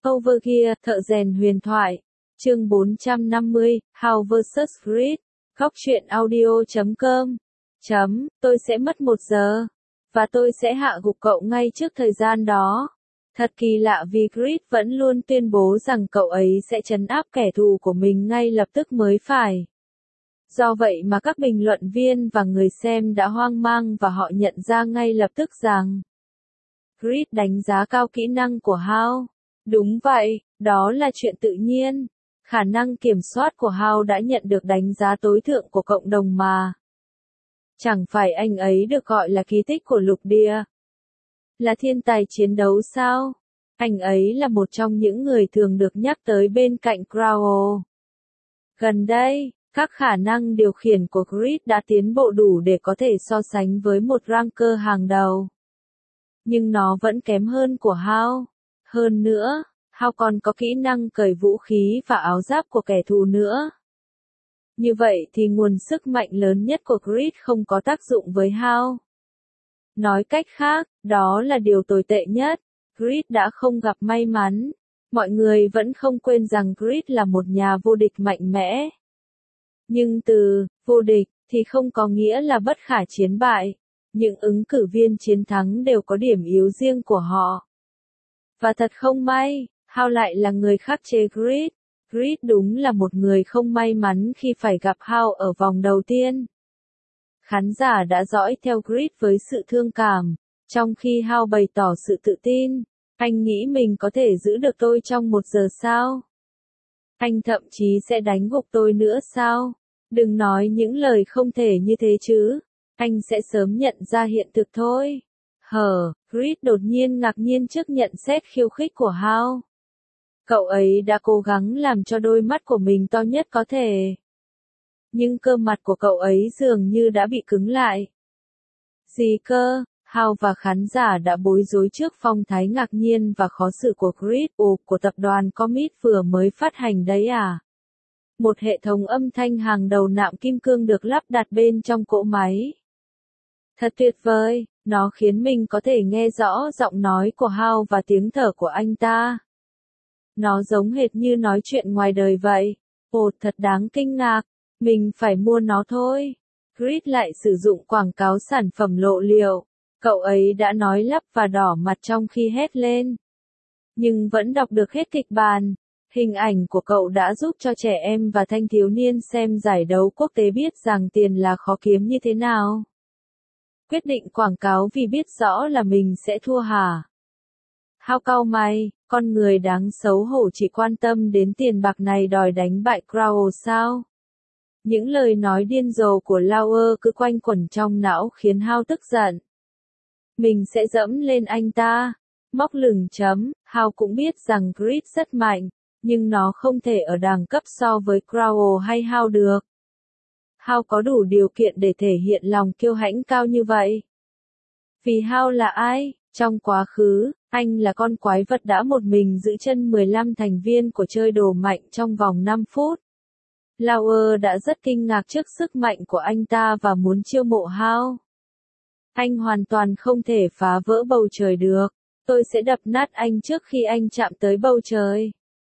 Overgear, thợ rèn huyền thoại. Chương 450, How vs Grid. Góc truyện audio.com. Tôi sẽ mất 1 giờ. Và tôi sẽ hạ gục cậu ngay trước thời gian đó. Thật kỳ lạ vì Grid vẫn luôn tuyên bố rằng cậu ấy sẽ trấn áp kẻ thù của mình ngay lập tức mới phải. Do vậy mà các bình luận viên và người xem đã hoang mang và họ nhận ra ngay lập tức rằng Grid đánh giá cao kỹ năng của How. Đúng vậy, đó là chuyện tự nhiên. Khả năng kiểm soát của How đã nhận được đánh giá tối thượng của cộng đồng mà. Chẳng phải anh ấy được gọi là kỳ tích của lục địa? Là thiên tài chiến đấu sao? Anh ấy là một trong những người thường được nhắc tới bên cạnh Crowell. Gần đây, các khả năng điều khiển của Grid đã tiến bộ đủ để có thể so sánh với một ranker hàng đầu. Nhưng nó vẫn kém hơn của How. Hơn nữa, How còn có kỹ năng cởi vũ khí và áo giáp của kẻ thù nữa. Như vậy thì nguồn sức mạnh lớn nhất của Grid không có tác dụng với How. Nói cách khác, đó là điều tồi tệ nhất. Grid đã không gặp may mắn. Mọi người vẫn không quên rằng Grid là một nhà vô địch mạnh mẽ. Nhưng từ vô địch thì không có nghĩa là bất khả chiến bại. Những ứng cử viên chiến thắng đều có điểm yếu riêng của họ. Và thật không may, How lại là người khắc chế Grid. Grid đúng là một người không may mắn khi phải gặp How ở vòng đầu tiên. Khán giả đã dõi theo Grid với sự thương cảm, trong khi How bày tỏ sự tự tin. Anh nghĩ mình có thể giữ được tôi trong 1 giờ sao? Anh thậm chí sẽ đánh gục tôi nữa sao? Đừng nói những lời không thể như thế chứ. Anh sẽ sớm nhận ra hiện thực thôi. Grid đột nhiên ngạc nhiên trước nhận xét khiêu khích của How. Cậu ấy đã cố gắng làm cho đôi mắt của mình to nhất có thể. Nhưng cơ mặt của cậu ấy dường như đã bị cứng lại. Gì cơ? How và khán giả đã bối rối trước phong thái ngạc nhiên và khó xử của Grid. Ồ, của tập đoàn Commit vừa mới phát hành đấy à? Một hệ thống âm thanh hàng đầu nạm kim cương được lắp đặt bên trong cỗ máy. Thật tuyệt vời, nó khiến mình có thể nghe rõ giọng nói của How và tiếng thở của anh ta. Nó giống hệt như nói chuyện ngoài đời vậy. Ồ, thật đáng kinh ngạc, mình phải mua nó thôi. Grid lại sử dụng quảng cáo sản phẩm lộ liễu. Cậu ấy đã nói lắp và đỏ mặt trong khi hét lên. Nhưng vẫn đọc được hết kịch bản. Hình ảnh của cậu đã giúp cho trẻ em và thanh thiếu niên xem giải đấu quốc tế biết rằng tiền là khó kiếm như thế nào. Quyết định quảng cáo vì biết rõ là mình sẽ thua hả? How cau mày, con người đáng xấu hổ chỉ quan tâm đến tiền bạc này đòi đánh bại Crowell sao? Những lời nói điên rồ của Lauer cứ quanh quẩn trong não khiến How tức giận. Mình sẽ dẫm lên anh ta. Móc lửng chấm, How cũng biết rằng Grid rất mạnh, nhưng nó không thể ở đẳng cấp so với Crowell hay How được. How có đủ điều kiện để thể hiện lòng kiêu hãnh cao như vậy. Vì How là ai? Trong quá khứ, anh là con quái vật đã một mình giữ chân 15 thành viên của chơi đồ mạnh trong vòng 5 phút. Lauer đã rất kinh ngạc trước sức mạnh của anh ta và muốn chiêu mộ How. Anh hoàn toàn không thể phá vỡ bầu trời được. Tôi sẽ đập nát anh trước khi anh chạm tới bầu trời.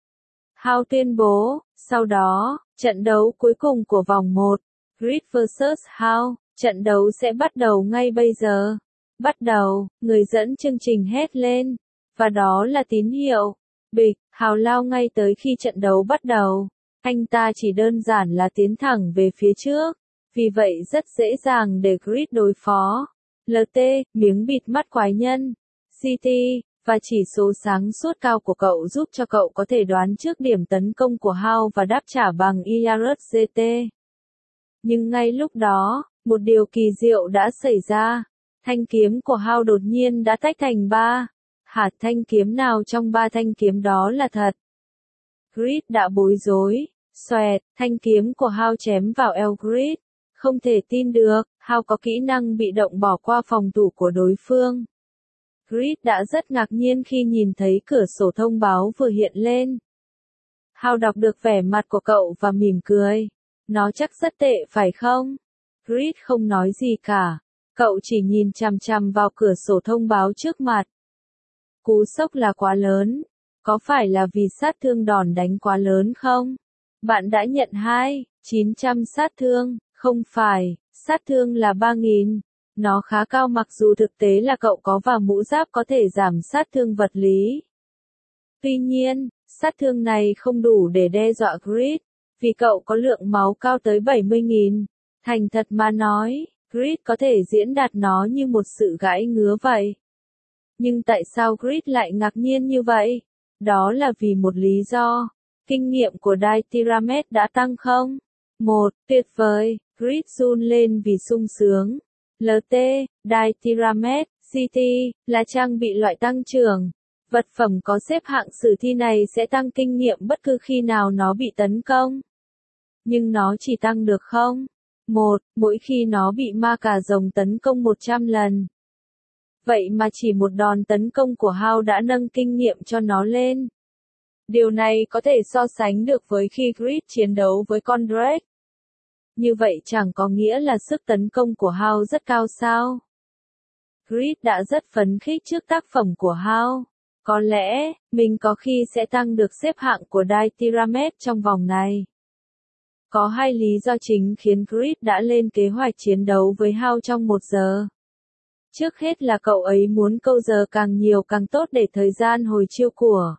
How tuyên bố. Sau đó, trận đấu cuối cùng của vòng 1, Grid vs How, trận đấu sẽ bắt đầu ngay bây giờ. Bắt đầu, người dẫn chương trình hét lên. Và đó là tín hiệu. Bịch, How lao ngay tới khi trận đấu bắt đầu. Anh ta chỉ đơn giản là tiến thẳng về phía trước. Vì vậy rất dễ dàng để Grid đối phó. LT, miếng bịt mắt quái nhân. CT, và chỉ số sáng suốt cao của cậu giúp cho cậu có thể đoán trước điểm tấn công của How và đáp trả bằng IRGT. Nhưng ngay lúc đó, một điều kỳ diệu đã xảy ra. Thanh kiếm của How đột nhiên đã tách thành 3. Hạt thanh kiếm nào trong 3 thanh kiếm đó là thật? Grid đã bối rối. Xoẹt, thanh kiếm của How chém vào eo Grid. Không thể tin được, How có kỹ năng bị động bỏ qua phòng thủ của đối phương. Grid đã rất ngạc nhiên khi nhìn thấy cửa sổ thông báo vừa hiện lên. How đọc được vẻ mặt của cậu và mỉm cười. Nó chắc rất tệ phải không? Grid không nói gì cả. Cậu chỉ nhìn chằm chằm vào cửa sổ thông báo trước mặt. Cú sốc là quá lớn. Có phải là vì sát thương đòn đánh quá lớn không? Bạn đã nhận 900 sát thương, không phải, sát thương là 3.000. Nó khá cao mặc dù thực tế là cậu có vào mũ giáp có thể giảm sát thương vật lý. Tuy nhiên, sát thương này không đủ để đe dọa Grid, vì cậu có lượng máu cao tới 70.000. Thành thật mà nói, Grid có thể diễn đạt nó như một sự gãi ngứa vậy. Nhưng tại sao Grid lại ngạc nhiên như vậy? Đó là vì một lý do. Kinh nghiệm của Dithramed đã tăng không? Tuyệt vời, Grid run lên vì sung sướng. LT, Dithramed, CT, là trang bị loại tăng trưởng. Vật phẩm có xếp hạng sử thi này sẽ tăng kinh nghiệm bất cứ khi nào nó bị tấn công. Nhưng nó chỉ tăng được không? Mỗi khi nó bị ma cà rồng tấn công 100 lần. Vậy mà chỉ một đòn tấn công của Hao đã nâng kinh nghiệm cho nó lên. Điều này có thể so sánh được với khi Grid chiến đấu với con Drake. Như vậy chẳng có nghĩa là sức tấn công của Hao rất cao sao? Grid đã rất phấn khích trước tác phẩm của Hao. Có lẽ, mình có khi sẽ tăng được xếp hạng của Dithramed trong vòng này. Có hai lý do chính khiến Grid đã lên kế hoạch chiến đấu với Hao trong 1 giờ. Trước hết là cậu ấy muốn câu giờ càng nhiều càng tốt để thời gian hồi chiêu của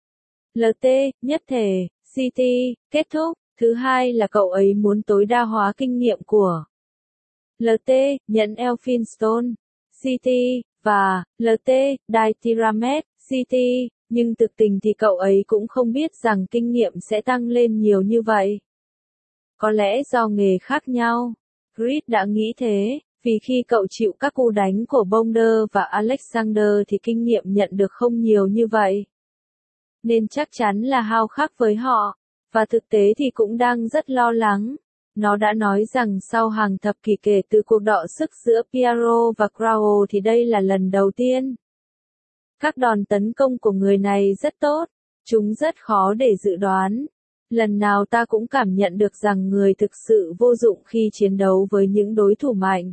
LT, nhất thể, CT, kết thúc. Thứ hai là cậu ấy muốn tối đa hóa kinh nghiệm của LT, nhận Elphinstone, CT, và LT, Dithramed, CT, nhưng thực tình thì cậu ấy cũng không biết rằng kinh nghiệm sẽ tăng lên nhiều như vậy. Có lẽ do nghề khác nhau. Grid đã nghĩ thế, vì khi cậu chịu các cú đánh của Bonder và Alexander thì kinh nghiệm nhận được không nhiều như vậy. Nên chắc chắn là Hao khác với họ, và thực tế thì cũng đang rất lo lắng. Nó đã nói rằng sau hàng thập kỷ kể từ cuộc đọ sức giữa Piero và Crow thì đây là lần đầu tiên. Các đòn tấn công của người này rất tốt, chúng rất khó để dự đoán. Lần nào ta cũng cảm nhận được rằng người thực sự vô dụng khi chiến đấu với những đối thủ mạnh.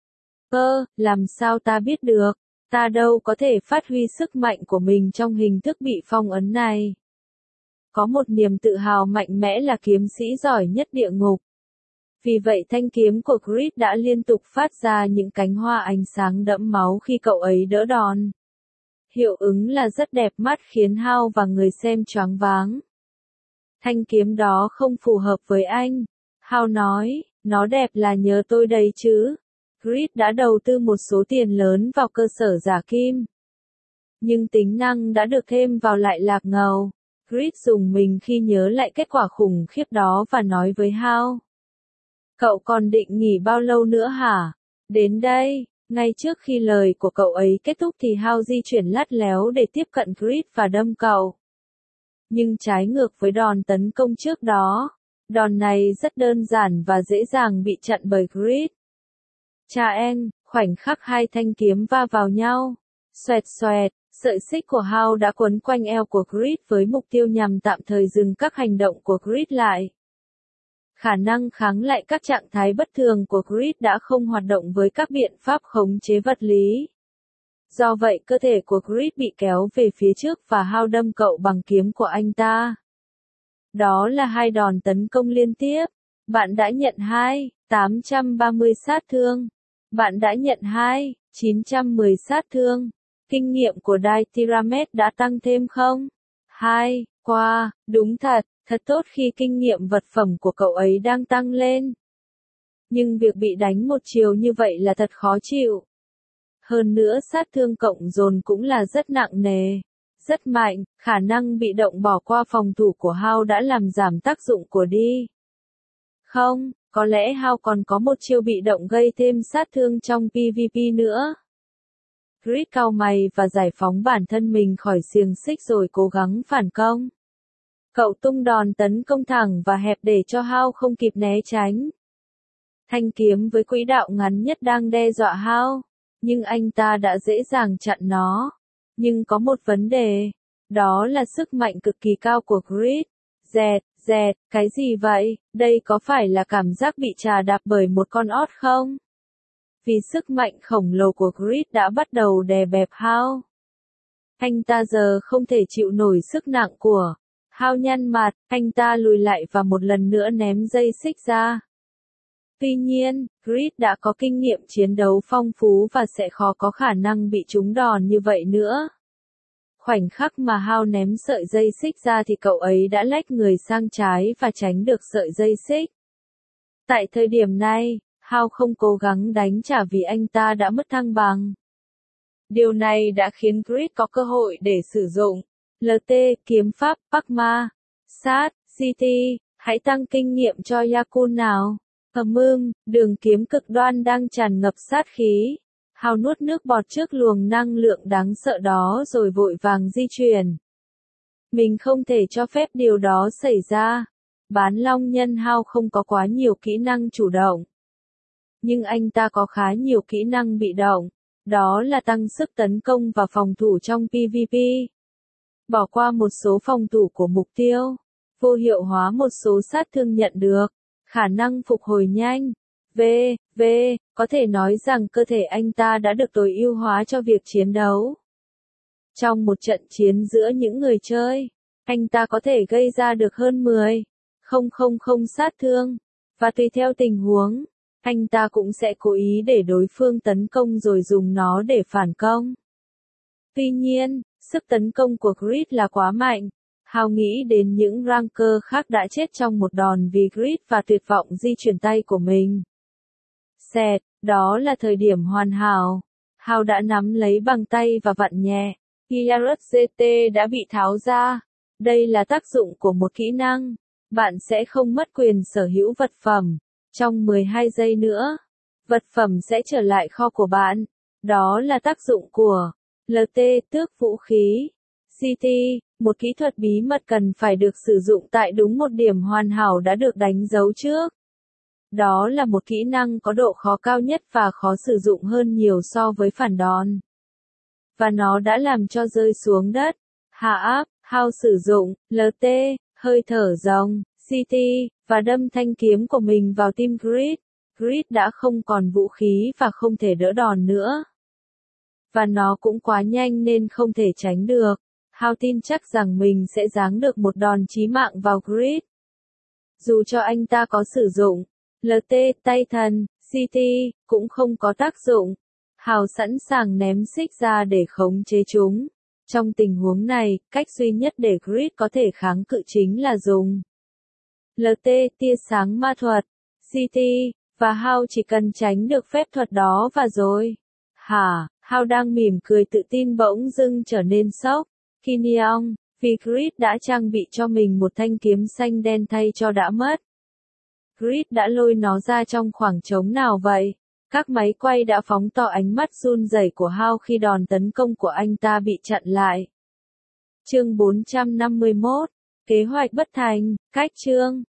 Làm sao ta biết được? Ta đâu có thể phát huy sức mạnh của mình trong hình thức bị phong ấn này. Có một niềm tự hào mạnh mẽ là kiếm sĩ giỏi nhất địa ngục. Vì vậy thanh kiếm của Grid đã liên tục phát ra những cánh hoa ánh sáng đẫm máu khi cậu ấy đỡ đòn. Hiệu ứng là rất đẹp mắt khiến Hao và người xem choáng váng. Thanh kiếm đó không phù hợp với anh. Hao nói, nó đẹp là nhờ tôi đấy chứ. Grid đã đầu tư một số tiền lớn vào cơ sở giả kim. Nhưng tính năng đã được thêm vào lại lạc ngầu. Grid dùng mình khi nhớ lại kết quả khủng khiếp đó và nói với Hao. Cậu còn định nghỉ bao lâu nữa hả? Đến đây, ngay trước khi lời của cậu ấy kết thúc thì Hao di chuyển lắt léo để tiếp cận Grid và đâm cậu. Nhưng trái ngược với đòn tấn công trước đó, đòn này rất đơn giản và dễ dàng bị chặn bởi Grid. Khoảnh khắc hai thanh kiếm va vào nhau. Xoẹt xoẹt, sợi xích của Hao đã quấn quanh eo của Grid với mục tiêu nhằm tạm thời dừng các hành động của Grid lại. Khả năng kháng lại các trạng thái bất thường của Grid đã không hoạt động với các biện pháp khống chế vật lý. Do vậy cơ thể của Grid bị kéo về phía trước và Hao đâm cậu bằng kiếm của anh ta. Đó là hai đòn tấn công liên tiếp. Bạn đã nhận 830 sát thương. Bạn đã nhận 910 sát thương. Kinh nghiệm của Dithramed đã tăng thêm không? Đúng thật tốt khi kinh nghiệm vật phẩm của cậu ấy đang tăng lên. Nhưng việc bị đánh một chiều như vậy là thật khó chịu. Hơn nữa sát thương cộng dồn cũng là rất nặng nề, rất mạnh, khả năng bị động bỏ qua phòng thủ của Hao đã làm giảm tác dụng của đi. Không, có lẽ Hao còn có một chiêu bị động gây thêm sát thương trong PvP nữa. Grid cau mày và giải phóng bản thân mình khỏi xiềng xích rồi cố gắng phản công. Cậu tung đòn tấn công thẳng và hẹp để cho Hao không kịp né tránh. Thanh kiếm với quỹ đạo ngắn nhất đang đe dọa Hao, nhưng anh ta đã dễ dàng chặn nó. Nhưng có một vấn đề, đó là sức mạnh cực kỳ cao của Grid. Cái gì vậy? Đây có phải là cảm giác bị chà đạp bởi một con ót không? Vì sức mạnh khổng lồ của Grid đã bắt đầu đè bẹp Hao. Anh ta giờ không thể chịu nổi sức nặng của Hao nhăn mặt, anh ta lùi lại và một lần nữa ném dây xích ra. Tuy nhiên, Creed đã có kinh nghiệm chiến đấu phong phú và sẽ khó có khả năng bị trúng đòn như vậy nữa. Khoảnh khắc mà Hao ném sợi dây xích ra thì cậu ấy đã lách người sang trái và tránh được sợi dây xích. Tại thời điểm này, Hao không cố gắng đánh trả vì anh ta đã mất thăng bằng. Điều này đã khiến Creed có cơ hội để sử dụng LT, kiếm pháp, Pakma, sát, CT, hãy tăng kinh nghiệm cho Yakun nào. Đường kiếm cực đoan đang tràn ngập sát khí. Hao nuốt nước bọt trước luồng năng lượng đáng sợ đó rồi vội vàng di chuyển. Mình không thể cho phép điều đó xảy ra. Bán long nhân Hao không có quá nhiều kỹ năng chủ động. Nhưng anh ta có khá nhiều kỹ năng bị động. Đó là tăng sức tấn công và phòng thủ trong PvP. Bỏ qua một số phòng thủ của mục tiêu. Vô hiệu hóa một số sát thương nhận được. Khả năng phục hồi nhanh. Có thể nói rằng cơ thể anh ta đã được tối ưu hóa cho việc chiến đấu. Trong một trận chiến giữa những người chơi, anh ta có thể gây ra được hơn 10,000 sát thương. Và tùy theo tình huống, anh ta cũng sẽ cố ý để đối phương tấn công rồi dùng nó để phản công. Tuy nhiên, sức tấn công của Creed là quá mạnh. Hao nghĩ đến những ranker khác đã chết trong một đòn vì Creed và tuyệt vọng di chuyển tay của mình. Đó là thời điểm hoàn hảo. Hao đã nắm lấy bằng tay và vặn nhẹ. IRGT đã bị tháo ra. Đây là tác dụng của một kỹ năng. Bạn sẽ không mất quyền sở hữu vật phẩm. Trong 12 giây nữa, vật phẩm sẽ trở lại kho của bạn. Đó là tác dụng của LT, tước vũ khí. CT, một kỹ thuật bí mật cần phải được sử dụng tại đúng một điểm hoàn hảo đã được đánh dấu trước. Đó là một kỹ năng có độ khó cao nhất và khó sử dụng hơn nhiều so với phản đòn. Và nó đã làm cho rơi xuống đất. Hạ áp, Hao sử dụng LT, hơi thở rồng, CT, và đâm thanh kiếm của mình vào tim Creed. Creed đã không còn vũ khí và không thể đỡ đòn nữa. Và nó cũng quá nhanh nên không thể tránh được. Hao tin chắc rằng mình sẽ giáng được một đòn chí mạng vào Creed. Dù cho anh ta có sử dụng LT, tay thần, CT, cũng không có tác dụng. Hao sẵn sàng ném xích ra để khống chế chúng. Trong tình huống này, cách duy nhất để Creed có thể kháng cự chính là dùng LT, tia sáng ma thuật, CT, và Hao chỉ cần tránh được phép thuật đó và rồi. Hao đang mỉm cười tự tin bỗng dưng trở nên sốc. Kinyeong, vì Creed đã trang bị cho mình một thanh kiếm xanh đen thay cho đã mất. Creed đã lôi nó ra trong khoảng trống nào vậy? Các máy quay đã phóng to ánh mắt run rẩy của Hao khi đòn tấn công của anh ta bị chặn lại. Chương 451, kế hoạch bất thành, cách chương.